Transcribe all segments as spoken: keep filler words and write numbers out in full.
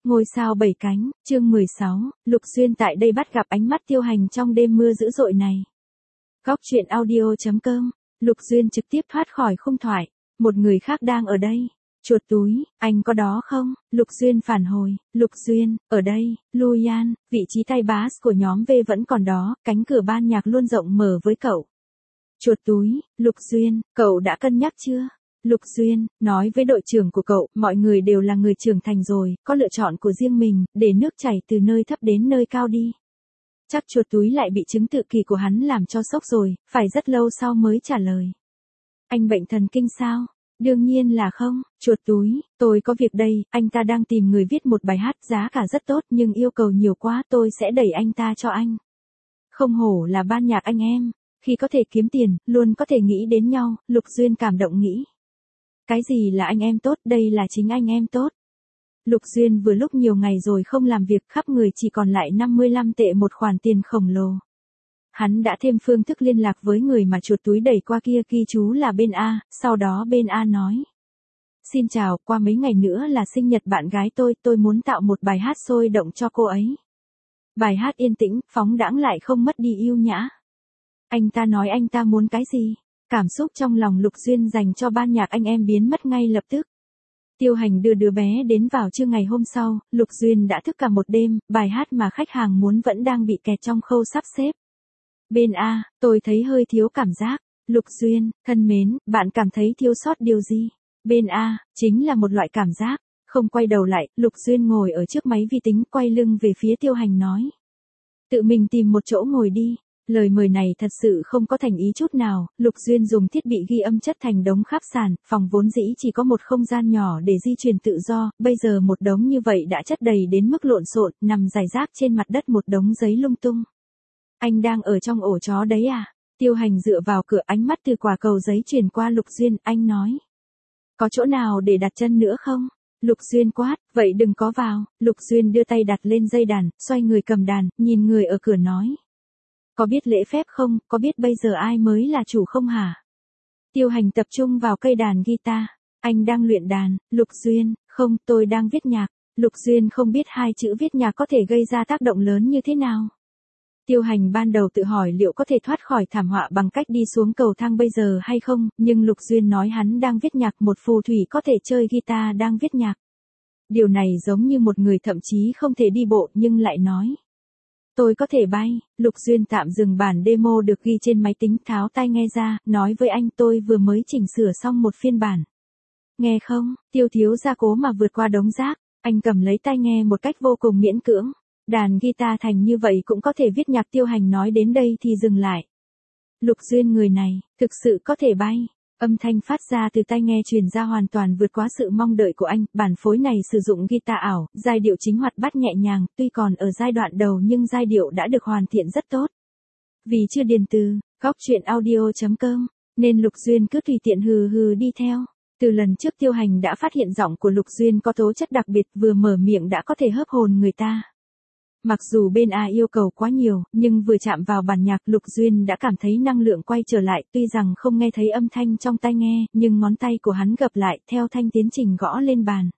Ngôi sao bảy cánh, chương mười sáu, Lục Duyên tại đây bắt gặp ánh mắt Tiêu Hành trong đêm mưa dữ dội này. Góc truyện audio chấm com, Lục Duyên trực tiếp thoát khỏi khung thoại. Một người khác đang ở đây. Chuột túi, anh có đó không? Lục Duyên phản hồi, Lục Duyên, ở đây, Luyan, vị trí tay bass của nhóm V vẫn còn đó, cánh cửa ban nhạc luôn rộng mở với cậu. Chuột túi, Lục Duyên, cậu đã cân nhắc chưa? Lục Duyên, nói với đội trưởng của cậu, mọi người đều là người trưởng thành rồi, có lựa chọn của riêng mình, để nước chảy từ nơi thấp đến nơi cao đi. Chắc chuột túi lại bị chứng tự kỷ của hắn làm cho sốc rồi, phải rất lâu sau mới trả lời. Anh bệnh thần kinh sao? Đương nhiên là không, chuột túi, tôi có việc đây, anh ta đang tìm người viết một bài hát giá cả rất tốt nhưng yêu cầu nhiều quá, tôi sẽ đẩy anh ta cho anh. Không hổ là ban nhạc anh em, khi có thể kiếm tiền, luôn có thể nghĩ đến nhau, Lục Duyên cảm động nghĩ. Cái gì là anh em tốt, đây là chính anh em tốt. Lục Duyên vừa lúc nhiều ngày rồi không làm việc, khắp người chỉ còn lại năm mươi lăm tệ, một khoản tiền khổng lồ. Hắn đã thêm phương thức liên lạc với người mà chuột túi đẩy qua kia, ghi chú là bên A, sau đó bên A nói. Xin chào, qua mấy ngày nữa là sinh nhật bạn gái tôi, tôi muốn tạo một bài hát sôi động cho cô ấy. Bài hát yên tĩnh, phóng đãng lại không mất đi yêu nhã. Anh ta nói anh ta muốn cái gì? Cảm xúc trong lòng Lục Duyên dành cho ban nhạc anh em biến mất ngay lập tức. Tiêu Hành đưa đứa bé đến vào trưa ngày hôm sau, Lục Duyên đã thức cả một đêm, bài hát mà khách hàng muốn vẫn đang bị kẹt trong khâu sắp xếp. Bên A, tôi thấy hơi thiếu cảm giác. Lục Duyên, thân mến, bạn cảm thấy thiếu sót điều gì? Bên A, chính là một loại cảm giác. Không quay đầu lại, Lục Duyên ngồi ở trước máy vi tính, quay lưng về phía Tiêu Hành nói. Tự mình tìm một chỗ ngồi đi. Lời mời này thật sự không có thành ý chút nào, Lục Duyên dùng thiết bị ghi âm chất thành đống khắp sàn, phòng vốn dĩ chỉ có một không gian nhỏ để di chuyển tự do, bây giờ một đống như vậy đã chất đầy đến mức lộn xộn, nằm rải rác trên mặt đất một đống giấy lung tung. Anh đang ở trong ổ chó đấy à? Tiêu Hành dựa vào cửa, ánh mắt từ quả cầu giấy truyền qua Lục Duyên, anh nói. Có chỗ nào để đặt chân nữa không? Lục Duyên quát, vậy đừng có vào. Lục Duyên đưa tay đặt lên dây đàn, xoay người cầm đàn, nhìn người ở cửa nói. Có biết lễ phép không, có biết bây giờ ai mới là chủ không hả? Tiêu Hành tập trung vào cây đàn guitar. Anh đang luyện đàn. Lục Duyên, không, tôi đang viết nhạc. Lục Duyên không biết hai chữ viết nhạc có thể gây ra tác động lớn như thế nào. Tiêu Hành ban đầu tự hỏi liệu có thể thoát khỏi thảm họa bằng cách đi xuống cầu thang bây giờ hay không, nhưng Lục Duyên nói hắn đang viết nhạc, một phù thủy có thể chơi guitar đang viết nhạc. Điều này giống như một người thậm chí không thể đi bộ nhưng lại nói. Tôi có thể bay. Lục Duyên tạm dừng bản demo được ghi trên máy tính, tháo tai nghe ra, nói với anh tôi vừa mới chỉnh sửa xong một phiên bản. Nghe không, Tiêu thiếu gia cố mà vượt qua đống rác, anh cầm lấy tai nghe một cách vô cùng miễn cưỡng. Đàn guitar thành như vậy cũng có thể viết nhạc. Tiêu Hành nói đến đây thì dừng lại. Lục Duyên người này, thực sự có thể bay. Âm thanh phát ra từ tai nghe truyền ra hoàn toàn vượt quá sự mong đợi của anh, bản phối này sử dụng guitar ảo, giai điệu chính hoạt bát nhẹ nhàng, tuy còn ở giai đoạn đầu nhưng giai điệu đã được hoàn thiện rất tốt. Vì chưa điền từ, góc truyện audio chấm com, nên Lục Duyên cứ tùy tiện hừ hừ đi theo. Từ lần trước Tiêu Hành đã phát hiện giọng của Lục Duyên có tố chất đặc biệt, vừa mở miệng đã có thể hớp hồn người ta. Mặc dù bên A yêu cầu quá nhiều, nhưng vừa chạm vào bản nhạc Lục Duyên đã cảm thấy năng lượng quay trở lại, tuy rằng không nghe thấy âm thanh trong tai nghe, nhưng ngón tay của hắn gập lại, theo thanh tiến trình gõ lên bàn.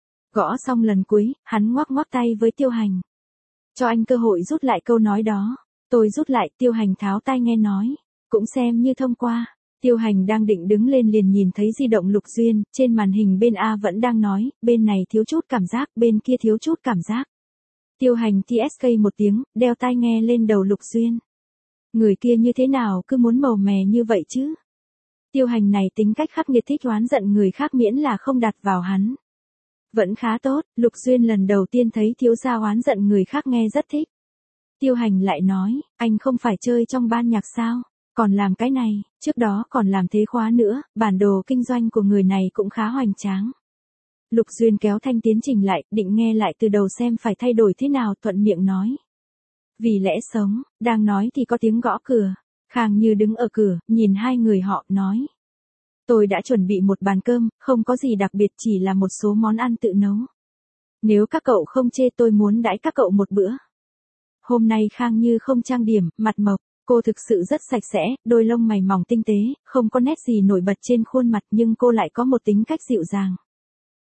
Gõ xong lần cuối, hắn ngoắc ngoắc tay với Tiêu Hành. Cho anh cơ hội rút lại câu nói đó. Tôi rút lại. Tiêu Hành tháo tai nghe nói. Cũng xem như thông qua. Tiêu Hành đang định đứng lên liền nhìn thấy di động Lục Duyên, trên màn hình bên A vẫn đang nói, bên này thiếu chút cảm giác, bên kia thiếu chút cảm giác. Tiêu Hành tê ét ca một tiếng, đeo tai nghe lên đầu Lục Duyên. Người kia như thế nào cứ muốn màu mè như vậy chứ? Tiêu Hành này tính cách khắc nghiệt, thích oán giận người khác miễn là không đặt vào hắn. Vẫn khá tốt, Lục Duyên lần đầu tiên thấy thiếu gia oán giận người khác nghe rất thích. Tiêu Hành lại nói, anh không phải chơi trong ban nhạc sao? Còn làm cái này, trước đó còn làm thế khóa nữa, bản đồ kinh doanh của người này cũng khá hoành tráng. Lục Duyên kéo thanh tiến trình lại, định nghe lại từ đầu xem phải thay đổi thế nào, thuận miệng nói. Vì lẽ sống, đang nói thì có tiếng gõ cửa. Khang Như đứng ở cửa, nhìn hai người họ, nói. Tôi đã chuẩn bị một bàn cơm, không có gì đặc biệt, chỉ là một số món ăn tự nấu. Nếu các cậu không chê tôi muốn đãi các cậu một bữa. Hôm nay Khang Như không trang điểm, mặt mộc, cô thực sự rất sạch sẽ, đôi lông mày mỏng tinh tế, không có nét gì nổi bật trên khuôn mặt nhưng cô lại có một tính cách dịu dàng.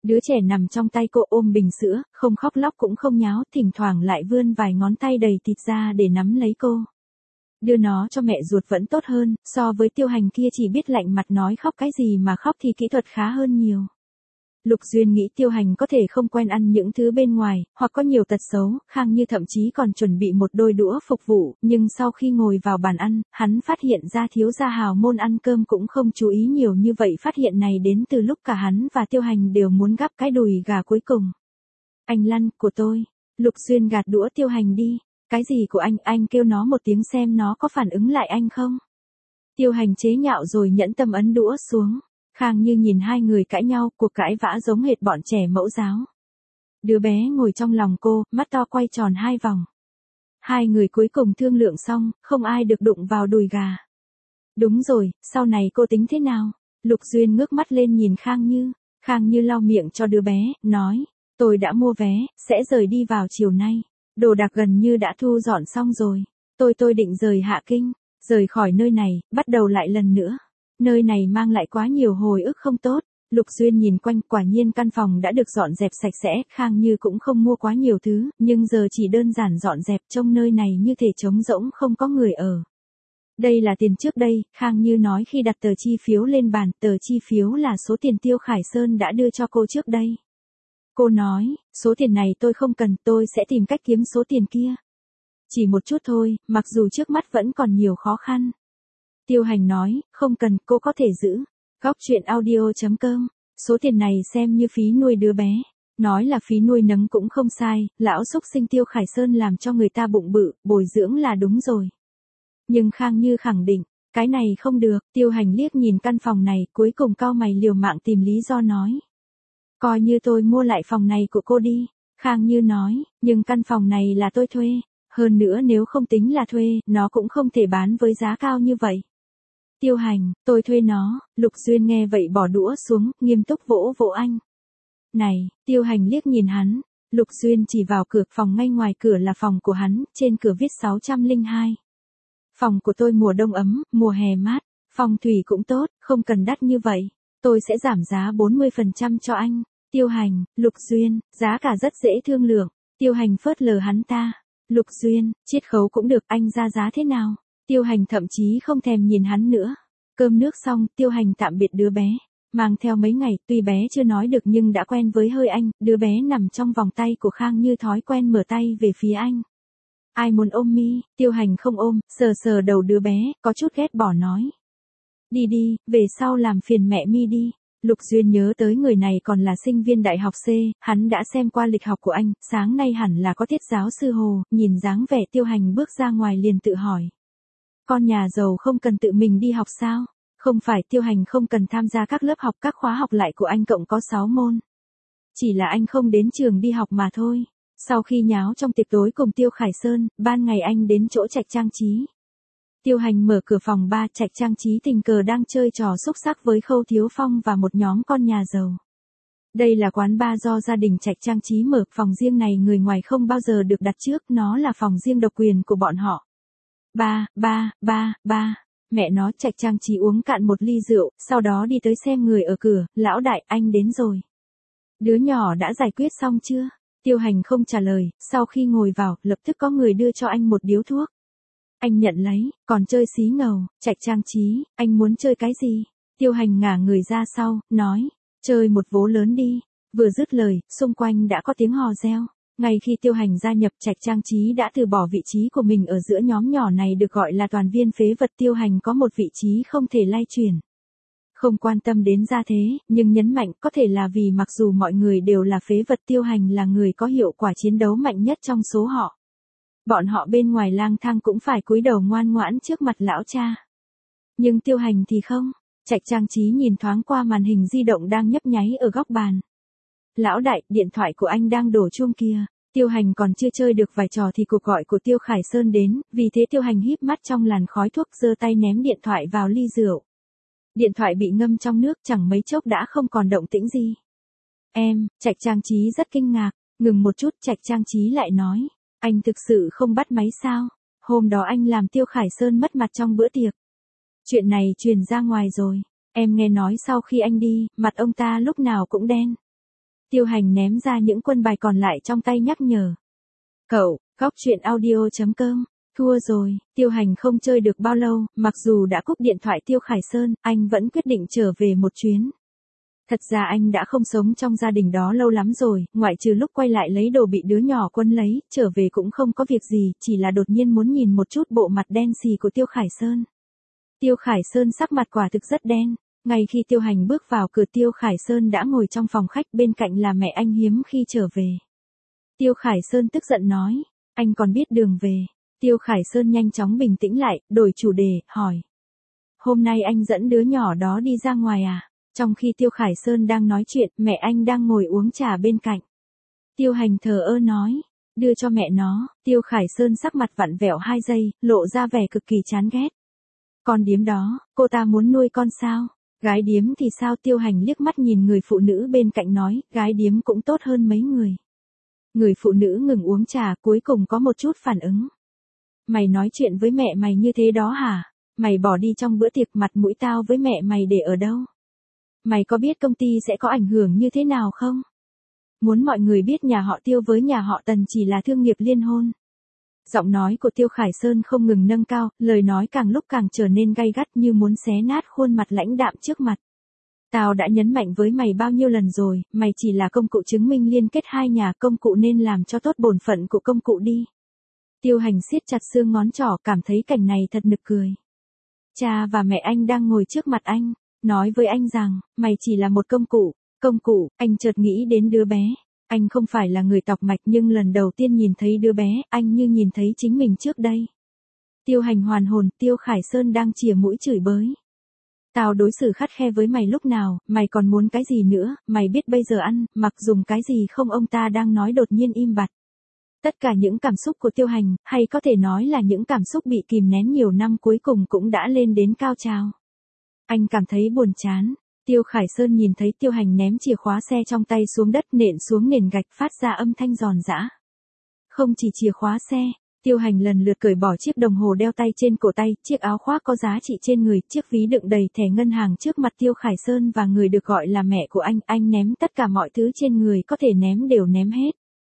Đứa trẻ nằm trong tay cô ôm bình sữa, không khóc lóc cũng không nháo, thỉnh thoảng lại vươn vài ngón tay đầy thịt ra để nắm lấy cô. Đưa nó cho mẹ ruột vẫn tốt hơn, so với Tiêu Hành kia chỉ biết lạnh mặt nói khóc cái gì mà khóc thì kỹ thuật khá hơn nhiều. Lục Duyên nghĩ Tiêu Hành có thể không quen ăn những thứ bên ngoài, hoặc có nhiều tật xấu, Khang Như thậm chí còn chuẩn bị một đôi đũa phục vụ, nhưng sau khi ngồi vào bàn ăn, hắn phát hiện ra thiếu gia hào môn ăn cơm cũng không chú ý nhiều như vậy. Phát hiện này đến từ lúc cả hắn và Tiêu Hành đều muốn gắp cái đùi gà cuối cùng. Anh lăn, của tôi. Lục Duyên gạt đũa Tiêu Hành đi. Cái gì của anh, anh kêu nó một tiếng xem nó có phản ứng lại anh không? Tiêu Hành chế nhạo rồi nhẫn tâm ấn đũa xuống. Khang Như nhìn hai người cãi nhau, cuộc cãi vã giống hệt bọn trẻ mẫu giáo. Đứa bé ngồi trong lòng cô, mắt to quay tròn hai vòng. Hai người cuối cùng thương lượng xong, không ai được đụng vào đùi gà. Đúng rồi, sau này cô tính thế nào? Lục Duyên ngước mắt lên nhìn Khang Như. Khang Như lau miệng cho đứa bé, nói, tôi đã mua vé, sẽ rời đi vào chiều nay. Đồ đạc gần như đã thu dọn xong rồi. Tôi tôi định rời Hạ Kinh, rời khỏi nơi này, bắt đầu lại lần nữa. Nơi này mang lại quá nhiều hồi ức không tốt. Lục Duyên nhìn quanh, quả nhiên căn phòng đã được dọn dẹp sạch sẽ, Khang Như cũng không mua quá nhiều thứ, nhưng giờ chỉ đơn giản dọn dẹp, trông nơi này như thể trống rỗng không có người ở. Đây là tiền trước đây, Khang Như nói khi đặt tờ chi phiếu lên bàn, tờ chi phiếu là số tiền Tiêu Khải Sơn đã đưa cho cô trước đây. Cô nói, số tiền này tôi không cần, tôi sẽ tìm cách kiếm số tiền kia. Chỉ một chút thôi, mặc dù trước mắt vẫn còn nhiều khó khăn. Tiêu Hành nói, không cần, cô có thể giữ. Góc truyện audio chấm com, số tiền này xem như phí nuôi đứa bé. Nói là phí nuôi nấng cũng không sai, lão xúc sinh Tiêu Khải Sơn làm cho người ta bụng bự, bồi dưỡng là đúng rồi. Nhưng Khang Như khẳng định, cái này không được. Tiêu Hành liếc nhìn căn phòng này, cuối cùng cau mày liều mạng tìm lý do nói. Coi như tôi mua lại phòng này của cô đi. Khang Như nói, nhưng căn phòng này là tôi thuê. Hơn nữa nếu không tính là thuê, nó cũng không thể bán với giá cao như vậy. Tiêu Hành, tôi thuê nó. Lục Duyên nghe vậy bỏ đũa xuống, nghiêm túc vỗ vỗ anh. Này, Tiêu Hành liếc nhìn hắn. Lục Duyên chỉ vào cửa phòng, ngay ngoài cửa là phòng của hắn, trên cửa viết sáu trăm lẻ hai. Phòng của tôi mùa đông ấm, mùa hè mát, phong thủy cũng tốt, không cần đắt như vậy. Tôi sẽ giảm giá bốn mươi phần trăm cho anh. Tiêu Hành, Lục Duyên, giá cả rất dễ thương lượng. Tiêu Hành phớt lờ hắn ta. Lục Duyên, chiết khấu cũng được, anh ra giá thế nào? Tiêu Hành thậm chí không thèm nhìn hắn nữa. Cơm nước xong, Tiêu Hành tạm biệt đứa bé. Mang theo mấy ngày, tuy bé chưa nói được nhưng đã quen với hơi anh, đứa bé nằm trong vòng tay của Khang Như thói quen mở tay về phía anh. Ai muốn ôm mi? Tiêu Hành không ôm, sờ sờ đầu đứa bé, có chút ghét bỏ nói. Đi đi, về sau làm phiền mẹ mi đi. Lục Duyên nhớ tới người này còn là sinh viên đại học C, hắn đã xem qua lịch học của anh, sáng nay hẳn là có tiết giáo sư Hồ, nhìn dáng vẻ Tiêu Hành bước ra ngoài liền tự hỏi. Con nhà giàu không cần tự mình đi học sao? Không phải, Tiêu Hành không cần tham gia các lớp học, các khóa học lại của anh cộng có sáu môn. Chỉ là anh không đến trường đi học mà thôi. Sau khi nháo trong tiệc tối cùng Tiêu Khải Sơn, ban ngày anh đến chỗ Trạch Trang Trí. Tiêu Hành mở cửa phòng ba, Trạch Trang Trí tình cờ đang chơi trò xúc xắc với Khâu Thiếu Phong và một nhóm con nhà giàu. Đây là quán bar do gia đình Trạch Trang Trí mở, phòng riêng này người ngoài không bao giờ được đặt trước, nó là phòng riêng độc quyền của bọn họ. Ba, ba, ba, ba, mẹ nó. Trạch Trang Trí uống cạn một ly rượu, sau đó đi tới xem người ở cửa, lão đại, anh đến rồi. Đứa nhỏ đã giải quyết xong chưa? Tiêu Hành không trả lời, sau khi ngồi vào, lập tức có người đưa cho anh một điếu thuốc. Anh nhận lấy, còn chơi xí ngầu. Trạch Trang Trí, anh muốn chơi cái gì? Tiêu Hành ngả người ra sau, nói, chơi một vố lớn đi. Vừa dứt lời, xung quanh đã có tiếng hò reo. Ngay khi Tiêu Hành gia nhập, Trạch Trang Trí đã từ bỏ vị trí của mình ở giữa nhóm nhỏ này được gọi là toàn viên phế vật. Tiêu Hành có một vị trí không thể lay chuyển. Không quan tâm đến gia thế, nhưng nhấn mạnh có thể là vì mặc dù mọi người đều là phế vật, Tiêu Hành là người có hiệu quả chiến đấu mạnh nhất trong số họ. Bọn họ bên ngoài lang thang cũng phải cúi đầu ngoan ngoãn trước mặt lão cha. Nhưng Tiêu Hành thì không. Trạch Trang Trí nhìn thoáng qua màn hình di động đang nhấp nháy ở góc bàn. Lão đại, điện thoại của anh đang đổ chuông kìa. Tiêu Hành còn chưa chơi được vài trò thì cuộc gọi của Tiêu Khải Sơn đến, vì thế Tiêu Hành híp mắt trong làn khói thuốc, giơ tay ném điện thoại vào ly rượu. Điện thoại bị ngâm trong nước, chẳng mấy chốc đã không còn động tĩnh gì. Em, Trạch Trang Trí rất kinh ngạc, ngừng một chút, Trạch Trang Trí lại nói, anh thực sự không bắt máy sao? Hôm đó anh làm Tiêu Khải Sơn mất mặt trong bữa tiệc. Chuyện này truyền ra ngoài rồi, em nghe nói sau khi anh đi, mặt ông ta lúc nào cũng đen. Tiêu Hành ném ra những quân bài còn lại trong tay nhắc nhở. Cậu, góc truyện audio chấm com. Thua rồi, Tiêu Hành không chơi được bao lâu, mặc dù đã cúp điện thoại Tiêu Khải Sơn, anh vẫn quyết định trở về một chuyến. Thật ra anh đã không sống trong gia đình đó lâu lắm rồi, ngoại trừ lúc quay lại lấy đồ bị đứa nhỏ quấn lấy, trở về cũng không có việc gì, chỉ là đột nhiên muốn nhìn một chút bộ mặt đen xì của Tiêu Khải Sơn. Tiêu Khải Sơn sắc mặt quả thực rất đen. Ngay khi Tiêu Hành bước vào cửa, Tiêu Khải Sơn đã ngồi trong phòng khách, bên cạnh là mẹ anh hiếm khi trở về. Tiêu Khải Sơn tức giận nói, anh còn biết đường về. Tiêu Khải Sơn nhanh chóng bình tĩnh lại, đổi chủ đề, hỏi. Hôm nay anh dẫn đứa nhỏ đó đi ra ngoài à? Trong khi Tiêu Khải Sơn đang nói chuyện, mẹ anh đang ngồi uống trà bên cạnh. Tiêu Hành thờ ơ nói, đưa cho mẹ nó. Tiêu Khải Sơn sắc mặt vặn vẹo hai giây, lộ ra vẻ cực kỳ chán ghét. Con điếm đó, cô ta muốn nuôi con sao? Gái điếm thì sao? Tiêu Hành liếc mắt nhìn người phụ nữ bên cạnh nói, gái điếm cũng tốt hơn mấy người. Người phụ nữ ngừng uống trà, cuối cùng có một chút phản ứng. Mày nói chuyện với mẹ mày như thế đó hả? Mày bỏ đi trong bữa tiệc, mặt mũi tao với mẹ mày để ở đâu? Mày có biết công ty sẽ có ảnh hưởng như thế nào không? Muốn mọi người biết nhà họ Tiêu với nhà họ Tần chỉ là thương nghiệp liên hôn. Giọng nói của Tiêu Khải Sơn không ngừng nâng cao, lời nói càng lúc càng trở nên gay gắt như muốn xé nát khuôn mặt lãnh đạm trước mặt. Tao đã nhấn mạnh với mày bao nhiêu lần rồi, mày chỉ là công cụ chứng minh liên kết hai nhà, công cụ nên làm cho tốt bổn phận của công cụ đi. Tiêu Hành siết chặt xương ngón trỏ, cảm thấy cảnh này thật nực cười. Cha và mẹ anh đang ngồi trước mặt anh, nói với anh rằng, mày chỉ là một công cụ. Công cụ, anh chợt nghĩ đến đứa bé. Anh không phải là người tọc mạch nhưng lần đầu tiên nhìn thấy đứa bé, anh như nhìn thấy chính mình trước đây. Tiêu Hành hoàn hồn, Tiêu Khải Sơn đang chìa mũi chửi bới. Tao đối xử khắt khe với mày lúc nào, mày còn muốn cái gì nữa, mày biết bây giờ ăn, mặc dùng cái gì không? Ông ta đang nói đột nhiên im bặt. Tất cả những cảm xúc của Tiêu Hành, hay có thể nói là những cảm xúc bị kìm nén nhiều năm cuối cùng cũng đã lên đến cao trào. Anh cảm thấy buồn chán. Tiêu Khải Sơn nhìn thấy Tiêu Hành ném chìa khóa xe trong tay xuống đất, nện xuống nền gạch, phát ra âm thanh giòn giã. Không chỉ chìa khóa xe, Tiêu Hành lần lượt cởi bỏ chiếc đồng hồ đeo tay trên cổ tay, chiếc áo khoác có giá trị trên người, chiếc ví đựng đầy thẻ ngân hàng trước mặt Tiêu Khải Sơn và người được gọi là mẹ của anh. Anh ném tất cả mọi thứ trên người có thể ném đều ném hết.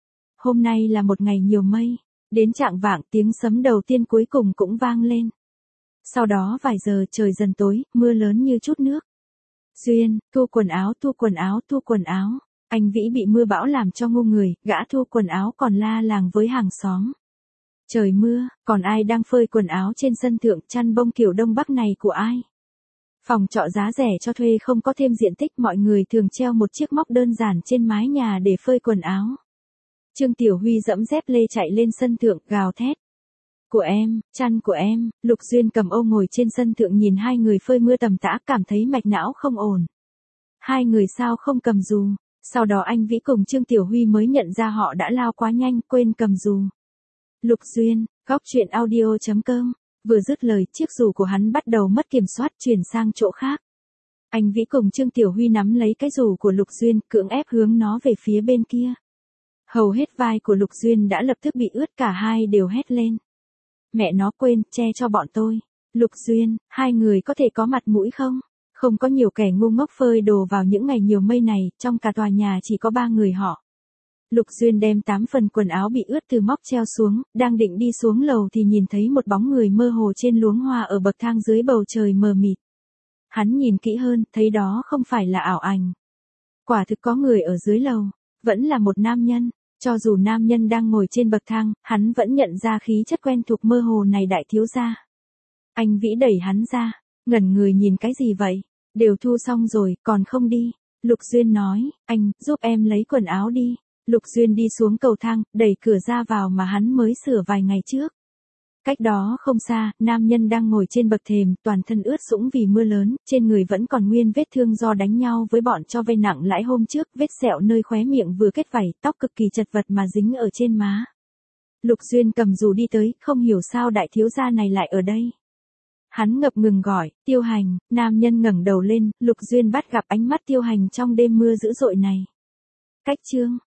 Hôm nay là một ngày nhiều mây. Đến chạng vạng, tiếng sấm đầu tiên cuối cùng cũng vang lên. Sau đó vài giờ trời dần tối, mưa lớn như chút nước. Duyên, thu quần áo, thu quần áo, thu quần áo. Anh Vĩ bị mưa bão làm cho ngu người, gã thu quần áo còn la làng với hàng xóm. Trời mưa, còn ai đang phơi quần áo trên sân thượng? Chăn bông kiểu Đông Bắc này của ai? Phòng trọ giá rẻ cho thuê không có thêm diện tích, mọi người thường treo một chiếc móc đơn giản trên mái nhà để phơi quần áo. Trương Tiểu Huy dẫm dép lê chạy lên sân thượng, gào thét. Của em, chăn của em. Lục Duyên cầm ô ngồi trên sân thượng nhìn hai người phơi mưa tầm tã, cảm thấy mạch não không ổn. Hai người sao không cầm dù? Sau đó anh Vĩ cùng Trương Tiểu Huy mới nhận ra họ đã lao quá nhanh, quên cầm dù. Lục Duyên, góc truyện audio chấm com. Vừa dứt lời, chiếc dù của hắn bắt đầu mất kiểm soát, chuyển sang chỗ khác. Anh Vĩ cùng Trương Tiểu Huy nắm lấy cái dù của Lục Duyên, cưỡng ép hướng nó về phía bên kia. Hầu hết vai của Lục Duyên đã lập tức bị ướt, cả hai đều hét lên. Mẹ nó, quên, che cho bọn tôi. Lục Duyên, hai người có thể có mặt mũi không? Không có nhiều kẻ ngu ngốc phơi đồ vào những ngày nhiều mây này, trong cả tòa nhà chỉ có ba người họ. Lục Duyên đem tám phần quần áo bị ướt từ móc treo xuống, đang định đi xuống lầu thì nhìn thấy một bóng người mơ hồ trên luống hoa ở bậc thang dưới bầu trời mờ mịt. Hắn nhìn kỹ hơn, thấy đó không phải là ảo ảnh. Quả thực có người ở dưới lầu, vẫn là một nam nhân. Cho dù nam nhân đang ngồi trên bậc thang, hắn vẫn nhận ra khí chất quen thuộc mơ hồ này. Đại thiếu gia. Anh Vĩ đẩy hắn ra, ngẩn người nhìn cái gì vậy? Đều thu xong rồi, còn không đi. Lục Duyên nói, anh, giúp em lấy quần áo đi. Lục Duyên đi xuống cầu thang, đẩy cửa ra vào mà hắn mới sửa vài ngày trước. Cách đó không xa, nam nhân đang ngồi trên bậc thềm, toàn thân ướt sũng vì mưa lớn, trên người vẫn còn nguyên vết thương do đánh nhau với bọn cho vay nặng lãi hôm trước, vết sẹo nơi khóe miệng vừa kết vảy, tóc cực kỳ chật vật mà dính ở trên má. Lục Duyên cầm dù đi tới, không hiểu sao đại thiếu gia này lại ở đây. Hắn ngập ngừng gọi, Tiêu Hành. Nam nhân ngẩng đầu lên, Lục Duyên bắt gặp ánh mắt Tiêu Hành trong đêm mưa dữ dội này. Cách chương